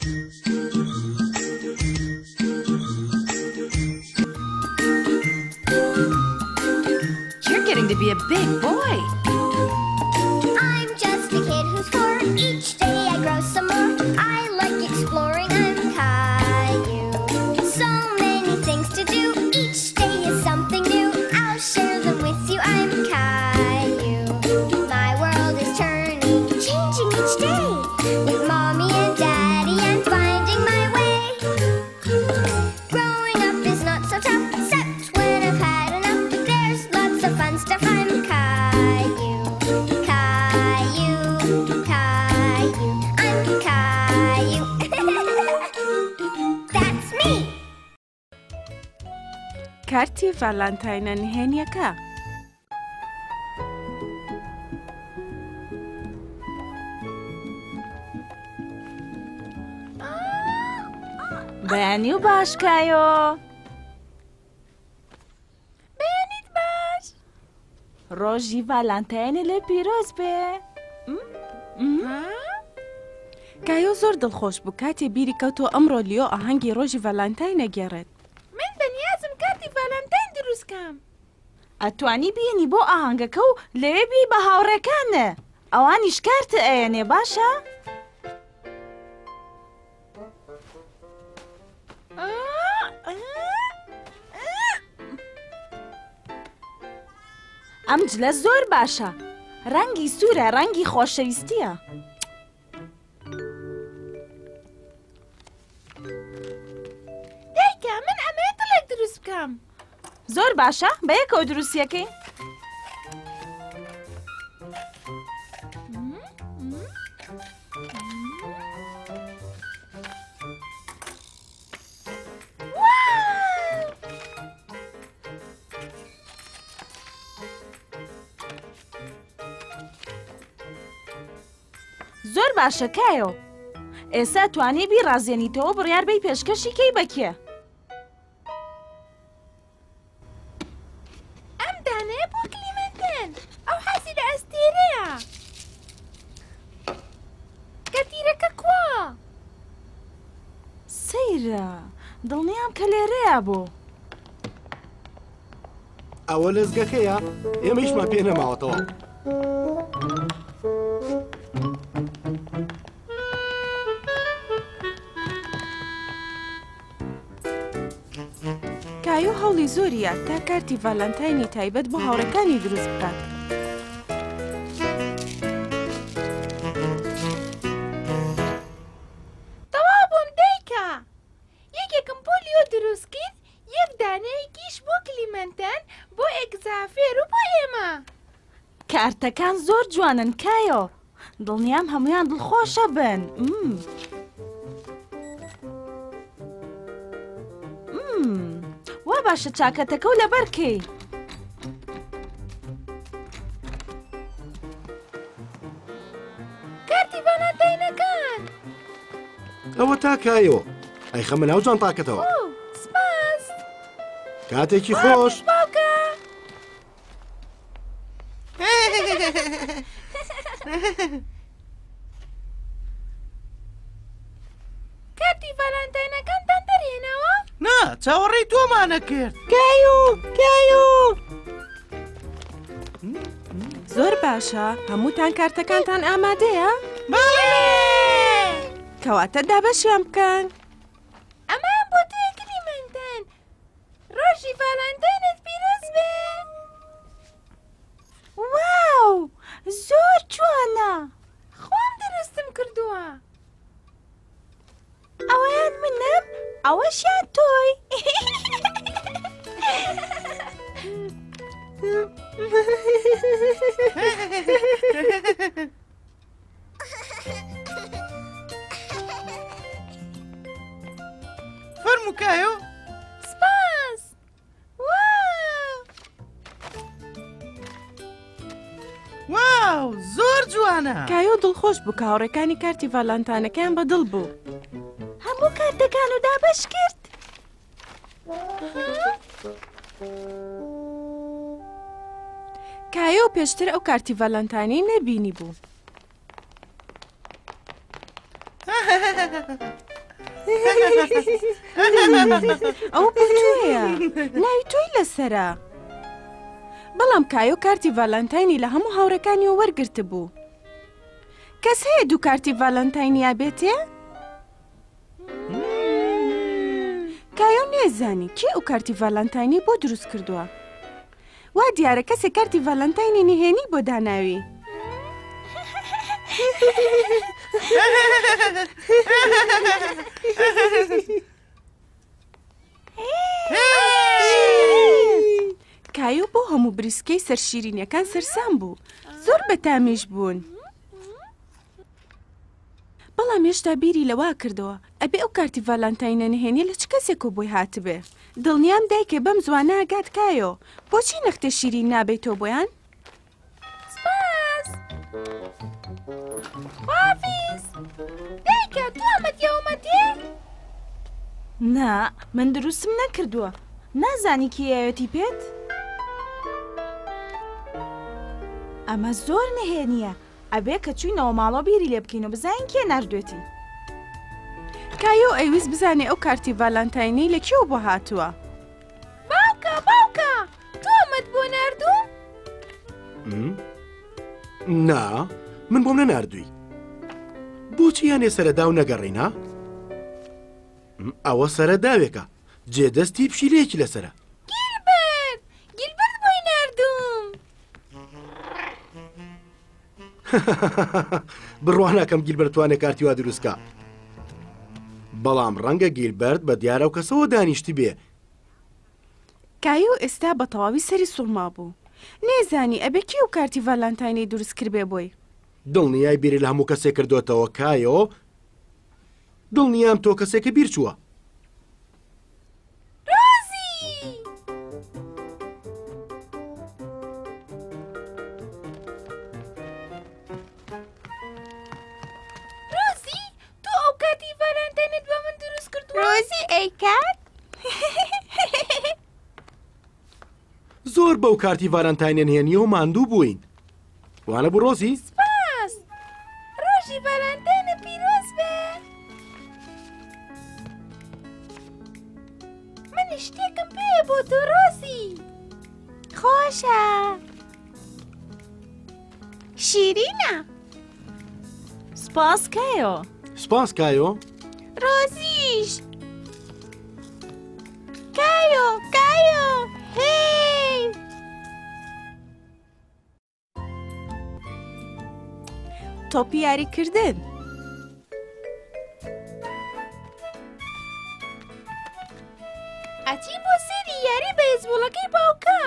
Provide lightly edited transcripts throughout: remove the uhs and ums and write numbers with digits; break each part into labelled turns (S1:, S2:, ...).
S1: You're getting to be a big boy.
S2: I'm just a kid who's 4. Each day I grow some more. I like exploring. I'm Caillou. So many things to do. Each day is something new. I'll share them with you. I'm Caillou. My world is turning, changing each day. With Mommy and Daddy, I'm finding my way. Growing up is not so tough, except when I've had enough. There's lots of fun stuff. I'm Caillou. Caillou, Caillou, I'm Caillou. That's me.
S3: کارتی ڤالانتاینە نهێنیەکە. بەیانی و باش کایۆ. بەیانیت باش. ڕۆژی ڤالانتاینە لێ پیرۆز بێ. کایۆ زۆر دڵخۆش بوو کاتێ بیری کەوتۆ ئەمڕۆ لیۆ ئاهەنگی ڕۆژی ڤالانتاینە گێڕێت. من بەنیازم کارتی ڤالانتاین دروستکەم. ئەتوانی بینی بۆ ئاهەنگەکە و لەوێ بی بە هاوڕێکانە. ئەوانیش کارتە ئەیەنێ باشە؟ ئەم جلە زۆر باشە. ڕەنگی سوورە، ڕەنگی خۆشەویستیە. دایکە من ئەمەیە دڵێک دروست بکەم. زۆر باشە، بە یەکەوە دروستیەکەی. زۆر باشە کایۆ. ئێستا توانێ بی ڕازێنیتەوە بڕیار بەی پێشکەشی کەی بەکێ. ئەم دانەیە بۆ کلیمەنتن. ئەو حەزی لە ئەستێرەیە. کەتیرەکە کووە؟ سەیرە، دڵنیام کە لێرەیە بۆ.
S4: ئەوە لەزگەکەیە؟ ئێمەیشمان پێ نەماوەتەوە.
S3: کایۆ هەوڵی زۆریە تا کارتی ڤالانتاینی تایبەت بۆ هاوڕێکانی دروست بکات. تەواو بووم دایکە. یەکێکم بۆ لیۆ دروست کرد، یەک دانەیەکیش بۆ کلیمەنتەن، بۆ ئێگزافێر و بۆ ئێمە. کارتەکان زۆر جوانن کایۆ. دڵنیام هەمویان دڵخۆشە بن. وا باشە چاکەتەکە و لەبەرکەی. کارتی ڤالانتاینەکان.
S4: ئەوە تا کایۆ. ئەی خەمە ناو جانتاکەتەوە.
S3: سپاس.
S4: کاتێکی خۆش.
S3: باوکە. کارتی ڤالانتاینەکانتان دەرهێنەوە؟
S5: نا، چاوەڕێی تۆمانە کرد.
S3: کایۆ، کایۆ. زۆر باشە، هەمووتان کارتەکانتان ئامادەیە؟
S5: بەڵێ.
S3: کەواتە دابەشیان بکەن. ئەمان بۆ تۆ کلیمەنتەن. ڕۆژی ڤالانتاینت پیرۆز بێ. واو، زۆر جوانە. خۆم دروستم کردووە. ئەوەیان منم، ئەوەشیان تۆی.
S5: فەرموو کایۆ.
S3: سپاس.
S5: واو، زۆر جوانە.
S3: کایۆ دڵخۆش بوو کە هاوڕێکانی کارتی ڤالانتاینەکەیان بەدڵ بوو. هەموو کارتەکان و دابەش کرد. کایۆ پێشتر ئەو کارتی ڤالانتاینەی نەبینی بوو. ئەو بۆ تۆیە ناوی تۆی لەسەرە بەڵام کایۆ کارتی ڤالەنتاینی لە هەموو هاوڕەکانیەوە وەرگرت بوو کەس هەیە دوو کارتی ڤالەنتاینیا بێتێ؟ کایۆ نێزانی کێ ئەو کارتی ڤالەنتاینی بۆ دروست کردووە وا دیارە کەسێک کارتی ڤالەنتاینی نهێنی بۆ داناوی کایۆ بۆ هەموو بریسکەی سەرشیرینیەکان سەرسام بوو زۆر بەتامیش بوون بەڵام هێشتا بیری لەوا کردەوە ئەبێ ئەو کارتی ڤالەنتاینە نهێنی لە چ کەسێکۆ بۆی هاتبێ دڵنیام دایکێ بەم زوانە ئاگات کایۆ بۆچی نەختە شیرین نابێتۆ بۆیان؟
S2: سپاس خافیز دایکە تۆ ئەمەدیەومەدێ؟
S3: نا من دروستم نەکردووە نازانی کێیەتی پێت؟ ئەمە زۆر نهێنیە ئەبێ کە چوینەوە ماڵۆ بیری لێ بکەین و بزانین کێ ناردوێتی کایۆ ئەیویست بزانێ ئەو کارتی ڤالەنتاینەی لە کێوە بۆ هاتووە
S2: باوکە تۆ ئەمەد بۆ ناردوو؟
S4: نا من بۆم نەناردووی بۆچی یانێ سەرەدا و نەگەڕێنا؟ ئەوە سەرەداوێکە جێدەستی پشیلەیەکی لەسرە
S2: گیلبەرت بۆی ناردووم
S4: بڕواناکەم گیلبەرتوانێ کارتی وا دروستکە بەڵام ڕەنگە گیلبەرت بە دیارە و کەسەوە دانیشتی بێ
S3: کایۆ ئێستا بە تەواوی سەری سوڵما بوو نێزانی ئەبێ کێ و کارتی ڤالەنتاینەی دروست کردبێ بۆی
S4: دڵنیای بیری لە هەموو کەسێک کردوتەوە کایۆ دڵنیام تۆ کەسێکە بیر چووە زۆر بەو کارتی ڤالەنتاینە نهێنیە و ماندوو بووین وانە بوو ڕۆزی؟
S2: سپاس ڕۆژی ڤالەنتاینە پیرۆز بێ من شتێکم پێیە بۆ تۆ ڕۆزی
S3: خۆشە
S2: شیرینە
S3: سپاس کایۆ
S4: سپاس کایۆ
S2: ڕۆزیش کایۆ هی
S3: تۆپی یاریکردن
S2: ئەچی بۆ سێری یاری بەیزبۆڵەکەی باوکە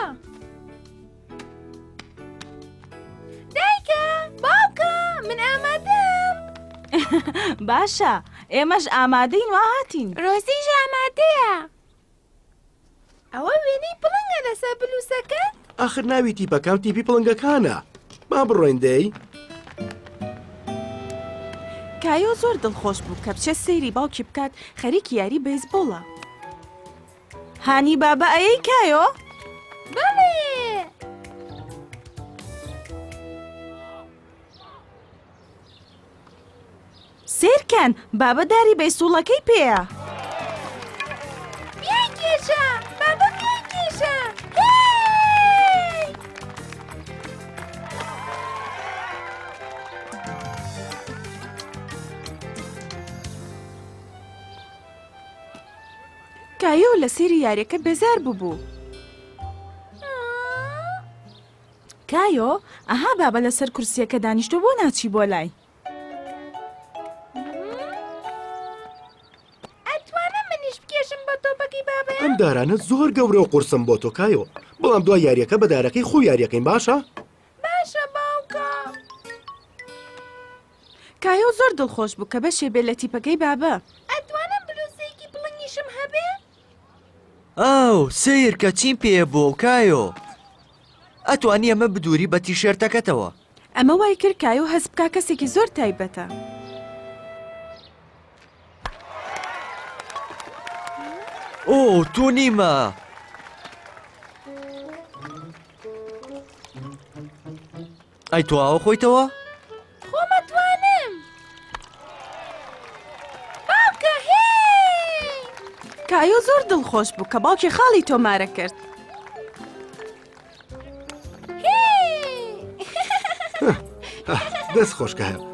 S2: دایکە باوکە من ئامادەم
S3: باشە ئێمەش ئامادەین وا هاتین
S2: ڕۆزیش ئامادەیە ئەوە وێنەی پڵنگە لەسەر بلووسەکەت؟
S4: ئاخر ناوی تیپەکەم تیپی پڵنگەکانە با بڕۆین دەی
S3: کایۆ زۆر دڵخۆش بوو کە بچە سەیری باوکی بکات خەریکی یاری بەیزبۆڵە هانی بابە ئەیەی کایۆ؟
S2: بەڵێ
S3: سێرکەن بابە داری بەیسوڵەکەی پێیە
S2: بیای کێشە بابە بیای کێشە
S3: کایۆ لە سێری یاریەکە بێزار بوو کایۆ ئەها بابە لەسەر کورسیەکە دانیشتۆ بۆ ناچی بۆ لای
S2: ئەتوانم منیش بکێشم بە تۆپەکەی بابەیە؟
S4: ئەم دارانە زۆر گەورە و قورسم بۆ تۆ کایۆ بەڵام دوای یاریەکە بە دارەکەی خۆ یاریەکەین باشە؟
S2: باشە باوکە
S3: کایۆ زۆر دڵخۆش بوو کە بەشێ بێت لە تیپەکەی بابە
S2: ئەتوانم بلوزەیەکی پڵنگیشم هەبێ؟
S6: ئاو سیر کە چیم پێ بۆ کایۆ ئەتوانی ئەمە بدووری بە تیشێرتەکەتەوە
S3: ئەمە وای کرد کایۆ هەست بکا کەسێکی زۆر تایبەتە
S6: ئۆ تو نیمە ئەی تو ئاوە خۆیتەوە؟
S2: خۆمەتوانم باوکە هێ
S3: کایۆ زۆر دڵخۆش بوو کە باوکی خاڵی تۆمارە کرد.
S4: دەست خۆشکە هەیە.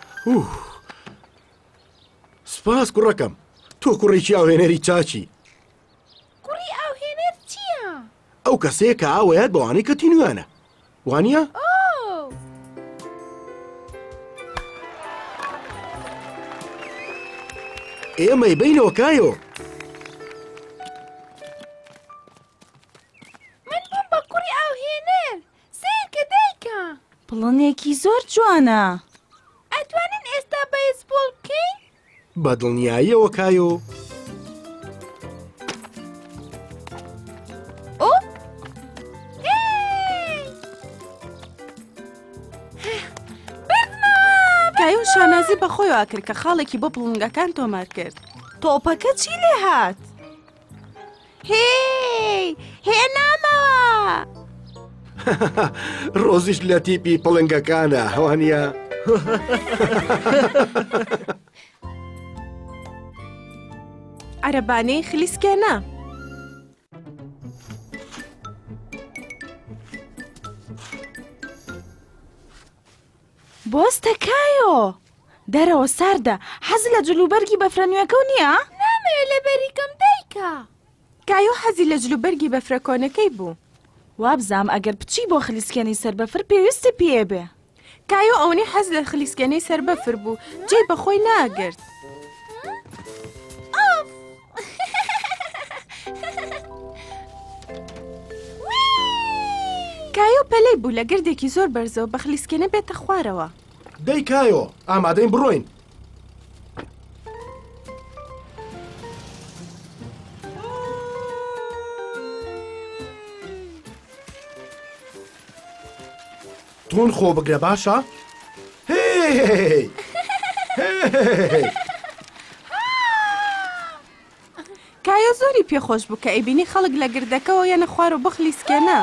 S4: سپاس کوڕەکەم، تۆ کوڕێکی ئاوهێنەری چاچی.
S3: کوڕی ئاوهێنەر چییە؟
S4: ئەو کەسەیە کە ئاوەیەت بەوانەی کە تینوانە. وانە؟ ئێمەی بینەوە کایۆ.
S3: من بووم بە کوڕی ئاوهێنەر. سیر کە دایکە.
S1: پڵنێکی زۆر جوانە.
S3: ئەتوانین ئێستا بەیسبۆڵ بکەین؟
S4: بە دڵنیاییەوە کایۆ.
S3: کایۆ شانازی بەخۆیەوە کرد کە خاڵێکی بۆ پڵنگەکان تۆمار کرد.
S1: تۆپەکە چی لێ هات؟
S3: هێنامەوە!
S4: ڕۆزیش لە تیپی پڵنگەکانە هەوانە.
S3: عەرەبانەی خلیسکێنە.
S1: بۆستە کایۆ! دەرەوە ساردە، حەز لە جلوبەرگی بەفرەنوێکە نییە؟
S3: نامەوێت لە بەریکەم دایکە. کایۆ حەزی لە جلوبەرگی بەفرەکۆنەکەی بوو.
S1: وابزام ئەگەر بچی بۆ خلیسکێنەی سەربەفر پێویستی پێ بێ.
S3: کایۆ ئەوەی حەز لە خلیسکێنەی سەربەفر بوو، جێی بەخۆی ناگرت. کایۆ پەلەی بوو لە گردێکی زۆر بەرزەوە بە خلیسکێنە بێتە خوارەوە.
S4: دەی کایۆ، ئامادەین بڕۆین. تون خۆ بگرە باشە؟ هی!
S3: کایۆ زۆری پێخۆش بوو کە ئەیبینی خەڵک لە گردەکەەوە یانە خوار و بخلیسکێنە.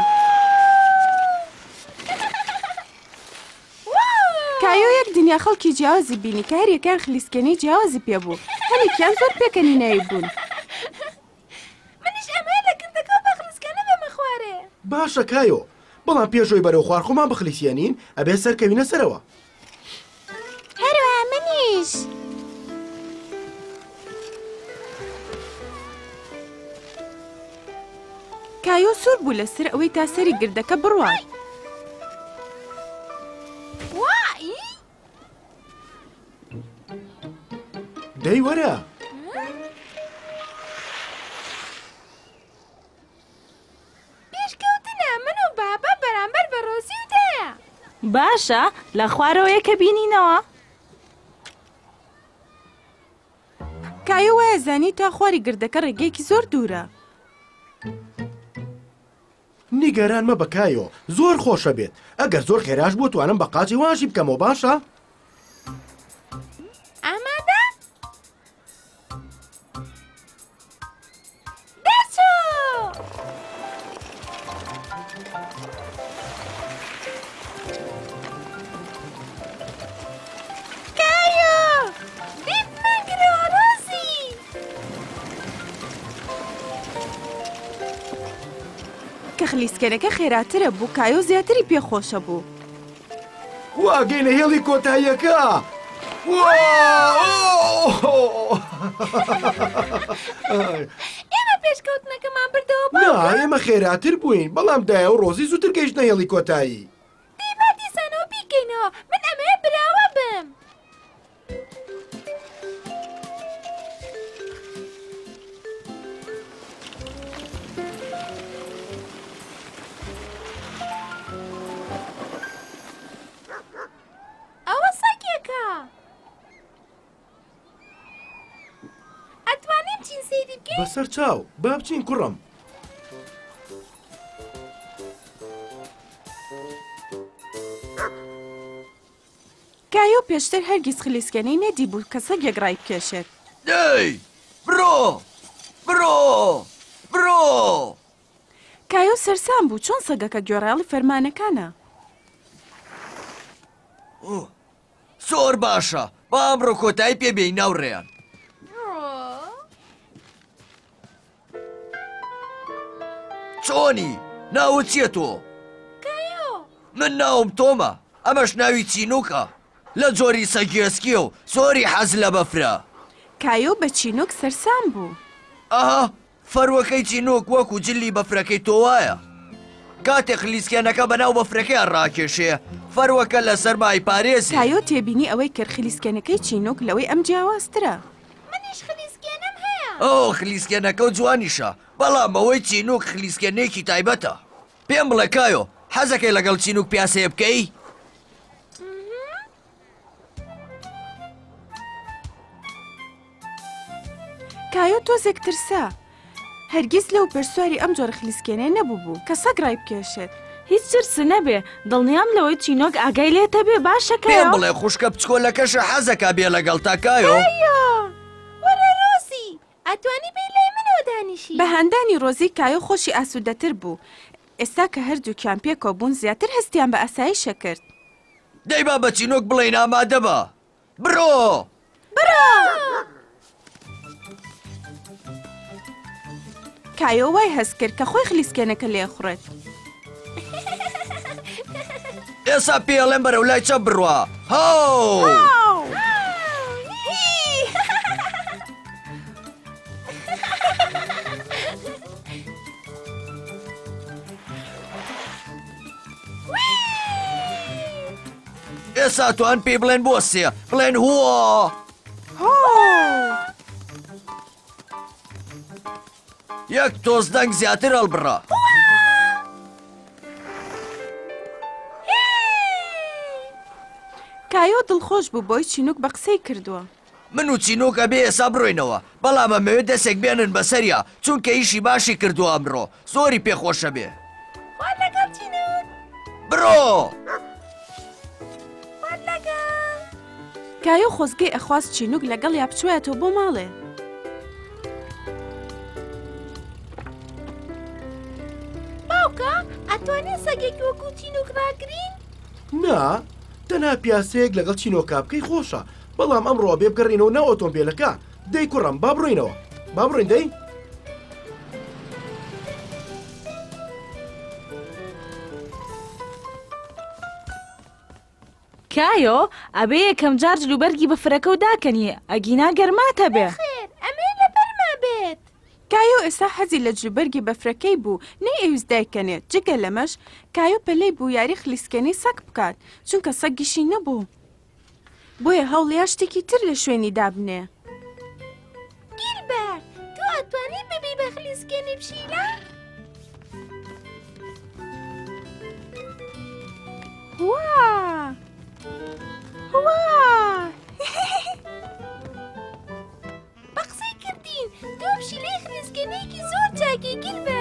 S3: کایۆ یەک دنیا خەڵکی جیاوازی بینی کە هەر یەکیان خلیسکێنەی جیاوازی پێبوو. هەنێکیان زۆر پێکەنینایی بوون. منیش ئەمە لە گردەکەەوە بە خلیسکێنە بەمە خوارێ.
S4: باشە کایۆ، بەڵام پێشۆی بەرەو خوارخۆمان بخلیسیێنین ئەبێ سەرکەوینە سەرەوە.
S2: هەروە منیش.
S3: کایۆ سوور بوو لەسەر ئەوەی تا سەری گردەکە بڕوات.
S4: دەی وەرە.
S3: پێشکەوتنە من و بابا بەرامبەر بە ڕۆزی و دایە.
S1: باشە لە خوارەوە یەکە بینینەوە.
S3: کایۆ وایە زانی تا خواری گردەکە ڕێگەیەکی زۆر دوورە.
S4: نیگەران مە بەکایۆ، زۆر خۆشە بێت. ئەگەر زۆر خێراش بوو توانم بە قاچی واشی بکەمەوە باشە؟
S3: ئامادە؟ دەچوو! کایۆ! دیت نەگرەوە ڕۆزی! کە خلیسکێنەکە خێراترە بوو کایۆ زیاتری پێخۆشە بوو.
S4: واگەینە هێڵی کۆتاییەکە!
S3: ئێمە پێشکەوتنەکەمان بردەوە
S4: نا ئێمە خێراتر بووین، بەڵام دایە و ڕۆزی زووتر گەیشتنە هێڵی کۆتایی.
S3: دیبا دیسانەوە بیکەینەوە، من ئەمەیە براوە بم. ئەوە سەگێکە. ئەتوانین چین سەیری بکەین؟
S4: بەسەر چاو، با بچین کوڕم.
S3: کایۆ پێشتر هەرگیز خلیسکێنەی نەدی بوو کە سەگێک ڕای بکێشێت.
S6: دەی بڕۆ بڕۆ بڕۆ!
S3: کایۆ سەرسام بوو چۆن سەگەکە گوێڕایەڵی فەرمانەکانە.
S6: زۆر باشە، با ئەمڕۆ کۆتایی پێبێی ناوڕێیان. چۆنی؟ ناوت چییە تۆ؟ من ناوم تۆمە، ئەمەش ناوی چینووکە لە جۆری سەگێسکیە و زۆری حەز لە بەفرە.
S3: کایۆ بە چینۆک سەرسام بوو.
S6: ئاها فەروەکەی چینۆک وەکو جلی بەفرەکەی تۆ وایە. کاتێک خلیسکێنەکە بەناو بەفرەکەی ڕاکێشێ فەروەکە لەسەر مای پارێزی.
S3: کایۆ تێبینی ئەوەی کرد خلیسکێنەکەی چینۆک لەوەی ئەم جیاوازترە.
S2: منیش خلیسکێنەم هەیە.
S6: ئەو خلیسکێنەکە و جوانیشە، بەڵام ئەوەی چینوک خلیسکێنێکی تایبەتە. پێم بڵێ کایۆ، حەزەکەی لەگەڵ چینوک پیاسەیە بکەی؟
S3: کایۆ تۆزێک ترسا. هەرگیز لەو پەرسواری ئەم جۆرە خلیسکێنەی نەبوو بوو کە سەگ ڕای بکێشێت.
S1: هیچ ترس نەبێ، دڵنیام لەوەی چینۆک ئاگای لێتە بێ باشە
S6: پێم
S1: کایۆ.
S6: بڵێ خوشکە بچکۆلەکەشە حەزەکە بێ لەگەڵ تا کایۆ.
S2: وەرە ڕۆزی، ئەتوانی بێ لای منەوە دانیشی.
S3: بە هەندانی ڕۆزی کایۆ خۆشی ئاسوودەتر بوو. ئێستا کە هەردووکیان پێکەوە بوون زیاتر هەستیان بە ئاساییشە کرد.
S6: دەی با بە چینۆک بڵێین ئامادە بە. بڕۆ!
S3: کایۆ وای هەست کرد کە خۆی خلیسکێنەکە لێخوڕێت.
S6: ئێستا پێڵێم بەرەو لای چە بڕوە. هاو! ئێستا توان پێی بڵێن بۆ سێ، بڵێن هووە! یەک تۆز دەنگ زیاتر هەڵبڕە.
S3: کایۆ دڵخۆش بوو بۆی چینوک بە قسەی کردووە.
S6: من و چینۆکە بێ ئێستا بڕۆینەوە، بەڵام ئەمەوێت دەستێک بێنن بەسەریا چونکە ئیشی باشی کردووە ئەمڕۆ، زۆری پێخۆشە بێ.
S2: وان لەگەڵ چینوک.
S6: بڕۆ!
S2: وان لەگەڵ.
S3: کایۆ خۆزگەی ئەخواست چینوک لەگەڵ یا بچوایەتەوە بۆ ماڵێ.
S2: باوکە، ئەتوانێت سەگێک وەکو چینوک ڕاگرین؟
S4: نا، تەنها پیاسەیەک لەگەڵ چینۆکا بکەی خۆشە، بەڵام ئەمڕۆ بێ بگەڕینەوە ناو ئۆتۆمبیلەکە. دەی کوڕم با بڕۆینەوە، با بڕۆین دەی.
S1: کایۆ ئەبێ یەکەم جار جلوبەرگی بەفرەکە و داکەنیە، ئەگینا گەرماتە بێ.
S2: خێر، ئەمێ لە بەرما بێت.
S3: کایۆ ئێستا حەزی لە جلوبەرگی بەفرەکەی بوو، نەی ئەویست دایکەنێت. جگە لەمەش کایۆ پەلەی بوو یاری خلیسکێنەی سەگ بکات، چونکە سەگیشی نەبوو. بۆیە هەوڵیا شتێکی تر لە شوێنی دابنێ.
S2: گیلبەرت، تۆ ئەتوانی ببی بە خلیسکێنی پشیلە؟
S3: وا! وا!
S2: بە قسەی کردین، تۆ پشیلەی خلیسکێنەیەکی زۆر چاکی گیلبەرت.